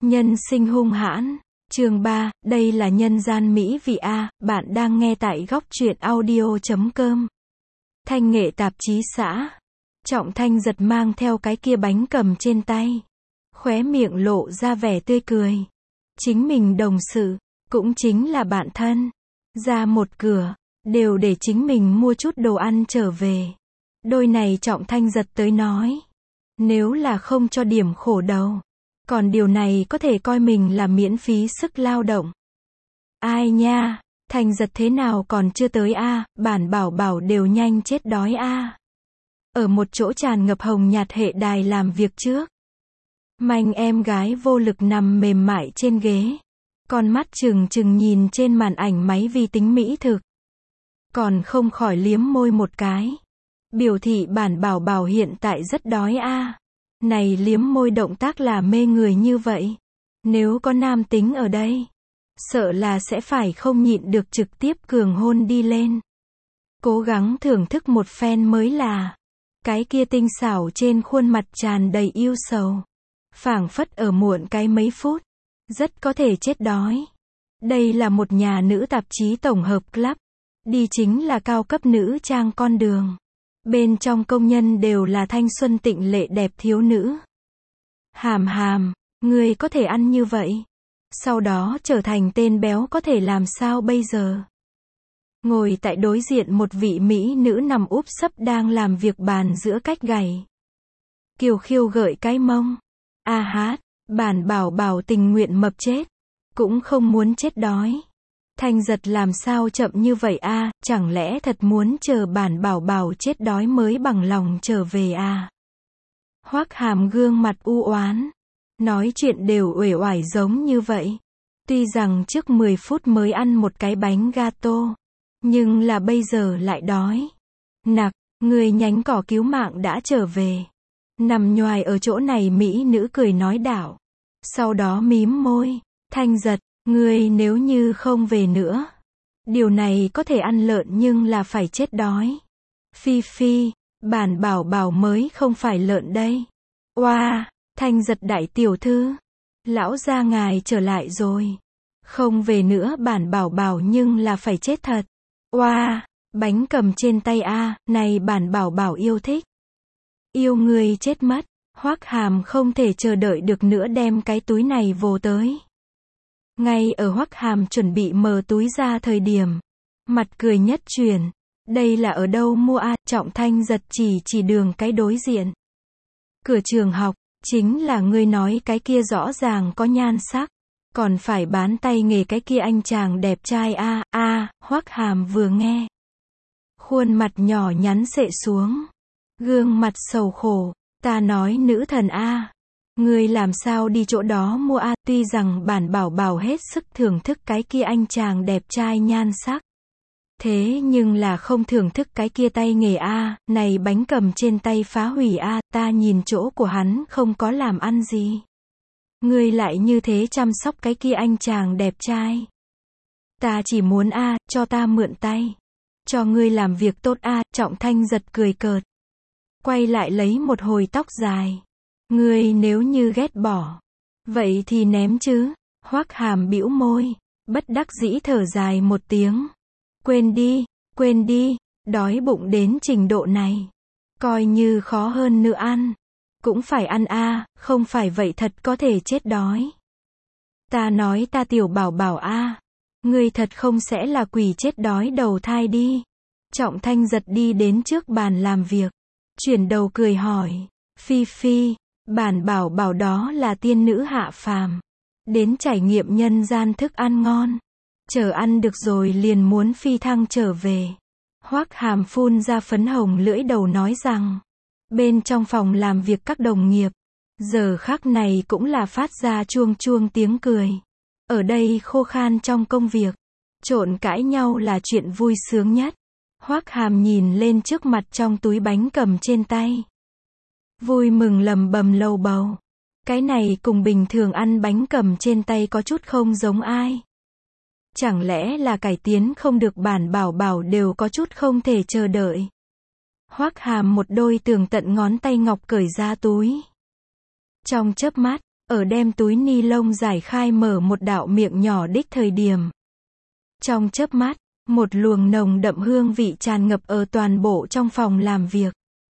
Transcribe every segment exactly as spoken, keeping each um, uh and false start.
Nhân sinh hung hãn. Chương ba, đây là nhân gian mỹ vị A, bạn đang nghe tại góc truyện audio chấm com. Thanh nghệ tạp chí xã. Trọng Thanh giật mang theo cái kia bánh cầm trên tay. Khóe miệng lộ ra vẻ tươi cười. Chính mình đồng sự, cũng chính là bạn thân. Ra một cửa, đều để chính mình mua chút đồ ăn trở về. Đôi này Trọng Thanh giật tới nói. Nếu là không cho điểm khổ đầu. Còn điều này có thể coi mình là miễn phí sức lao động. Ai nha, Thành giật thế nào còn chưa tới a, bản bảo bảo đều nhanh chết đói a. Ở một chỗ tràn ngập hồng nhạt hệ đài làm việc trước. Manh em gái vô lực nằm mềm mại trên ghế. Con mắt trừng trừng nhìn trên màn ảnh máy vi tính mỹ thực. Còn không khỏi liếm môi một cái. Biểu thị bản bảo bảo hiện tại rất đói a. Này liếm môi động tác là mê người như vậy. Nếu có nam tính ở đây, sợ là sẽ phải không nhịn được trực tiếp cường hôn đi lên. Cố gắng thưởng thức một phen mới là. Cái kia tinh xảo trên khuôn mặt tràn đầy yêu sầu. Phảng phất ở muộn cái mấy phút. Rất có thể chết đói. Đây là một nhà nữ tạp chí tổng hợp club. Đi chính là cao cấp nữ trang con đường. Bên trong công nhân đều là thanh xuân tịnh lệ đẹp thiếu nữ. Hàm hàm, ngươi có thể ăn như vậy. Sau đó trở thành tên béo có thể làm sao bây giờ? Ngồi tại đối diện một vị mỹ nữ nằm úp sấp đang làm việc bàn giữa cách gầy. Kiều khiêu gợi cái mông. A hát, bản bảo bảo tình nguyện mập chết. Cũng không muốn chết đói. Thanh giật làm sao chậm như vậy a, chẳng lẽ thật muốn chờ bản bảo bảo chết đói mới bằng lòng trở về à? Hoắc Hàm gương mặt u oán, nói chuyện đều uể oải giống như vậy. Tuy rằng trước mười phút mới ăn một cái bánh gato, nhưng là bây giờ lại đói. Nặc, người nhánh cỏ cứu mạng đã trở về. Nằm nhoài ở chỗ này mỹ nữ cười nói đảo. Sau đó mím môi, Thanh giật. Ngươi nếu như không về nữa. Điều này có thể ăn lợn nhưng là phải chết đói. Phi phi, bản bảo bảo mới không phải lợn đây. Oa, Thanh giật đại tiểu thư. Lão gia ngài trở lại rồi. Không về nữa bản bảo bảo nhưng là phải chết thật. Oa, bánh cầm trên tay a, này bản bảo bảo yêu thích. Yêu người chết mất. Hoắc Hàm không thể chờ đợi được nữa đem cái túi này vồ tới. Ngay ở Hoắc Hàm chuẩn bị mở túi ra thời điểm, mặt cười nhất chuyển, đây là ở đâu mua a? Trọng Thanh giật chỉ chỉ đường cái đối diện. Cửa trường học, chính là ngươi nói cái kia rõ ràng có nhan sắc, còn phải bán tay nghề cái kia anh chàng đẹp trai a. A, Hoắc Hàm vừa nghe, khuôn mặt nhỏ nhắn xệ xuống, gương mặt sầu khổ, ta nói nữ thần a. Ngươi làm sao đi chỗ đó mua a? Tuy rằng bản bảo bảo hết sức thưởng thức cái kia anh chàng đẹp trai nhan sắc. Thế nhưng là không thưởng thức cái kia tay nghề a, này bánh cầm trên tay phá hủy a, ta nhìn chỗ của hắn không có làm ăn gì. Ngươi lại như thế chăm sóc cái kia anh chàng đẹp trai. Ta chỉ muốn a, cho ta mượn tay. Cho ngươi làm việc tốt a, Trọng Thanh giật cười cợt. Quay lại lấy một hồi tóc dài. Ngươi nếu như ghét bỏ, vậy thì ném chứ. Hoắc Hàm bĩu môi, bất đắc dĩ thở dài một tiếng. Quên đi, quên đi, đói bụng đến trình độ này. Coi như khó hơn nữa ăn. Cũng phải ăn a, không phải vậy thật có thể chết đói. Ta nói ta tiểu bảo bảo a, ngươi thật không sẽ là quỷ chết đói đầu thai đi. Trọng Thanh giật đi đến trước bàn làm việc. Chuyển đầu cười hỏi, Phi Phi. Bản bảo bảo đó là tiên nữ hạ phàm. Đến trải nghiệm nhân gian thức ăn ngon. Chờ ăn được rồi liền muốn phi thăng trở về. Hoắc Hàm phun ra phấn hồng lưỡi đầu nói rằng. Bên trong phòng làm việc các đồng nghiệp. Giờ khắc này cũng là phát ra chuông chuông tiếng cười. Ở đây khô khan trong công việc. Trộn cãi nhau là chuyện vui sướng nhất. Hoắc Hàm nhìn lên trước mặt trong túi bánh cầm trên tay. Vui mừng lầm bầm lầu bầu. Cái này cùng bình thường ăn bánh cầm trên tay có chút không giống ai. Chẳng lẽ là cải tiến không được bản bảo bảo đều có chút không thể chờ đợi. Hoắc Hàm một đôi tường tận ngón tay ngọc cởi ra túi. Trong chớp mắt, ở đem túi ni lông giải khai mở một đạo miệng nhỏ đích thời điểm. Trong chớp mắt, một luồng nồng đậm hương vị tràn ngập ở toàn bộ trong phòng làm việc.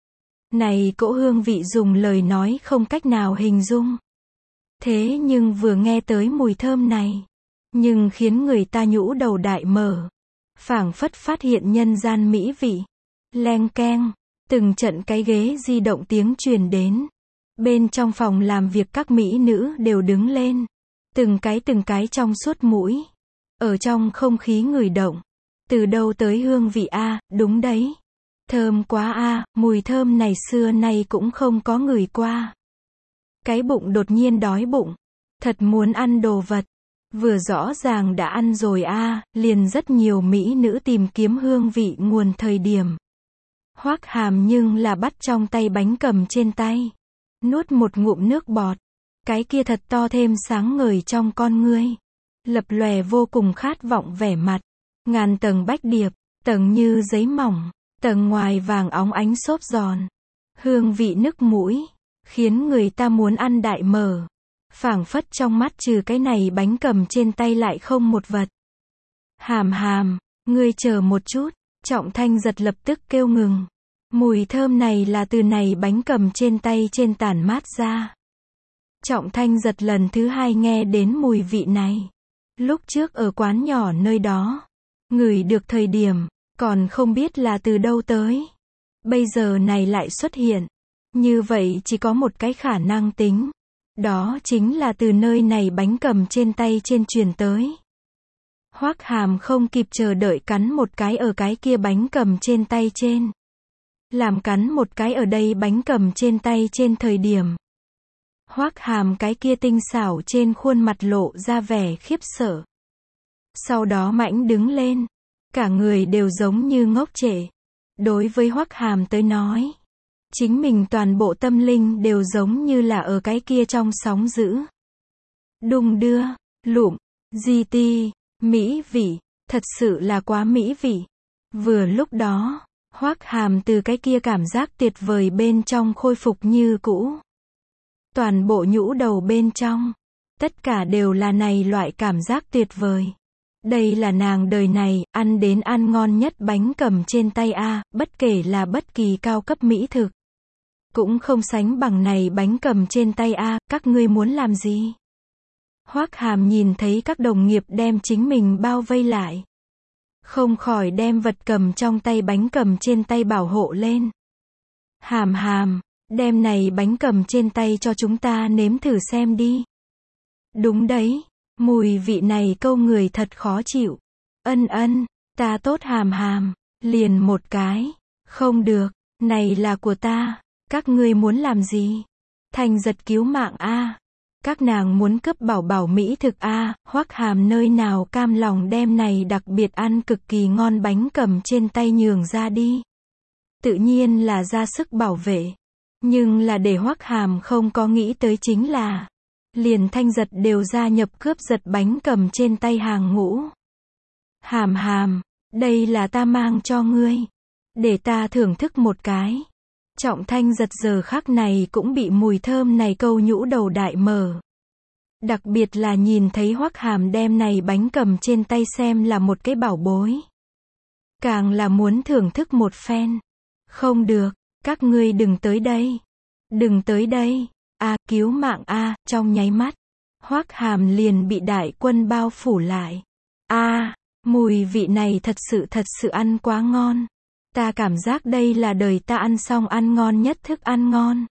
Này cỗ hương vị dùng lời nói không cách nào hình dung. Thế nhưng vừa nghe tới mùi thơm này, nhưng khiến người ta nhũ đầu đại mở. Phảng phất phát hiện nhân gian mỹ vị. Leng keng, từng trận cái ghế di động tiếng truyền đến. Bên trong phòng làm việc các mỹ nữ đều đứng lên. Từng cái từng cái trong suốt mũi. Ở trong không khí ngửi động. Từ đâu tới hương vị a, đúng đấy. Thơm quá a, mùi thơm này xưa nay cũng không có ngửi qua. Cái bụng đột nhiên đói bụng. Thật muốn ăn đồ vật. Vừa rõ ràng đã ăn rồi a, liền rất nhiều mỹ nữ tìm kiếm hương vị nguồn thời điểm. Hoắc Hàm nhưng là bắt trong tay bánh cầm trên tay. Nuốt một ngụm nước bọt. Cái kia thật to thêm sáng ngời trong con ngươi. Lập lòe vô cùng khát vọng vẻ mặt. Ngàn tầng bách điệp, tầng như giấy mỏng, tầng ngoài vàng óng ánh xốp giòn. Hương vị nức mũi, khiến người ta muốn ăn đại mở. Phảng phất trong mắt trừ cái này bánh cầm trên tay lại không một vật. Hàm Hàm, ngươi chờ một chút, Trọng Thanh giật lập tức kêu ngừng. Mùi thơm này là từ này bánh cầm trên tay trên tản mát ra. Trọng Thanh giật lần thứ hai nghe đến mùi vị này. Lúc trước ở quán nhỏ nơi đó, ngửi được thời điểm, còn không biết là từ đâu tới. Bây giờ này lại xuất hiện. Như vậy chỉ có một cái khả năng tính. Đó chính là từ nơi này bánh cầm trên tay trên truyền tới. Hoắc Hàm không kịp chờ đợi cắn một cái ở cái kia bánh cầm trên tay trên. Làm cắn một cái ở đây bánh cầm trên tay trên thời điểm. Hoắc Hàm cái kia tinh xảo trên khuôn mặt lộ ra vẻ khiếp sợ. Sau đó mãnh đứng lên. Cả người đều giống như ngốc trệ. Đối với Hoắc Hàm tới nói, chính mình toàn bộ tâm linh đều giống như là ở cái kia trong sóng dữ. Đung đưa, lụm, di ti, mỹ vị, thật sự là quá mỹ vị. Vừa lúc đó, Hoắc Hàm từ cái kia cảm giác tuyệt vời bên trong khôi phục như cũ. Toàn bộ nhũ đầu bên trong, tất cả đều là này loại cảm giác tuyệt vời. Đây là nàng đời này, ăn đến ăn ngon nhất bánh cầm trên tay a, bất kể là bất kỳ cao cấp mỹ thực. Cũng không sánh bằng này bánh cầm trên tay a, các ngươi muốn làm gì? Hoắc Hàm nhìn thấy các đồng nghiệp đem chính mình bao vây lại. Không khỏi đem vật cầm trong tay bánh cầm trên tay bảo hộ lên. Hàm Hàm, đem này bánh cầm trên tay cho chúng ta nếm thử xem đi. Đúng đấy, mùi vị này câu người thật khó chịu. Ân ân, ta tốt Hàm Hàm, liền một cái. Không được, này là của ta. Các ngươi muốn làm gì? Thành giật cứu mạng a. Các nàng muốn cướp bảo bảo mỹ thực a. Hoắc Hàm nơi nào cam lòng đem này đặc biệt ăn cực kỳ ngon bánh cầm trên tay nhường ra đi. Tự nhiên là ra sức bảo vệ. Nhưng là để Hoắc Hàm không có nghĩ tới chính là, liền Thanh giật đều gia nhập cướp giật bánh cầm trên tay hàng ngũ. Hàm Hàm, đây là ta mang cho ngươi. Để ta thưởng thức một cái. Trọng Thanh giật giờ khắc này cũng bị mùi thơm này câu nhũ đầu đại mở. Đặc biệt là nhìn thấy Hoắc Hàm đem này bánh cầm trên tay xem là một cái bảo bối. Càng là muốn thưởng thức một phen. Không được, các ngươi đừng tới đây. Đừng tới đây. A, cứu mạng a, trong nháy mắt. Hoắc Hàm liền bị đại quân bao phủ lại. A, mùi vị này thật sự thật sự ăn quá ngon. Ta cảm giác đây là đời ta ăn xong ăn ngon nhất thức ăn ngon.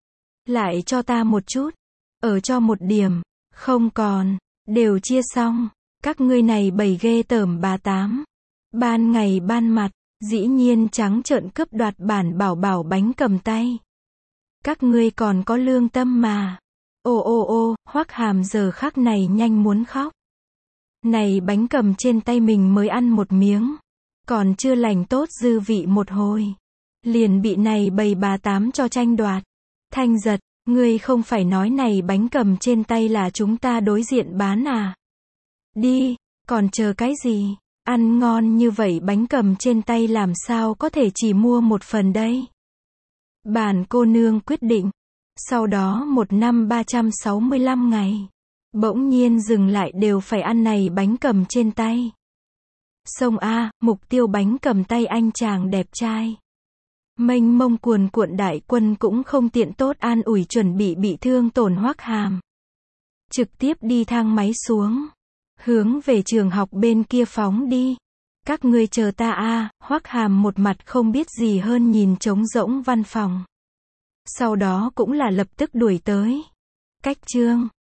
Lại cho ta một chút. Ở cho một điểm. Không còn. Đều chia xong. Các ngươi này bầy ghê tởm bà tám. Ban ngày ban mặt. Dĩ nhiên trắng trợn cướp đoạt bản bảo bảo bánh cầm tay. Các ngươi còn có lương tâm mà. Ô ô ô, Hoắc Hàm giờ khắc này nhanh muốn khóc. Này bánh cầm trên tay mình mới ăn một miếng. Còn chưa lành tốt dư vị một hồi. Liền bị này bầy bà tám cho tranh đoạt. Thanh giật, ngươi không phải nói này bánh cầm trên tay là chúng ta đối diện bán à? Đi, còn chờ cái gì? Ăn ngon như vậy bánh cầm trên tay làm sao có thể chỉ mua một phần đây? Bản cô nương quyết định. Sau đó một năm ba trăm sáu mươi lăm ngày. Bỗng nhiên dừng lại đều phải ăn này bánh cầm trên tay. Sông A, mục tiêu bánh cầm tay anh chàng đẹp trai. Mênh mông cuồn cuộn đại quân cũng không tiện tốt an ủi chuẩn bị bị thương tổn Hoắc Hàm. Trực tiếp đi thang máy xuống. Hướng về trường học bên kia phóng đi. Các ngươi chờ ta a, Hoắc Hàm một mặt không biết gì hơn nhìn trống rỗng văn phòng. Sau đó cũng là lập tức đuổi tới. Cách chương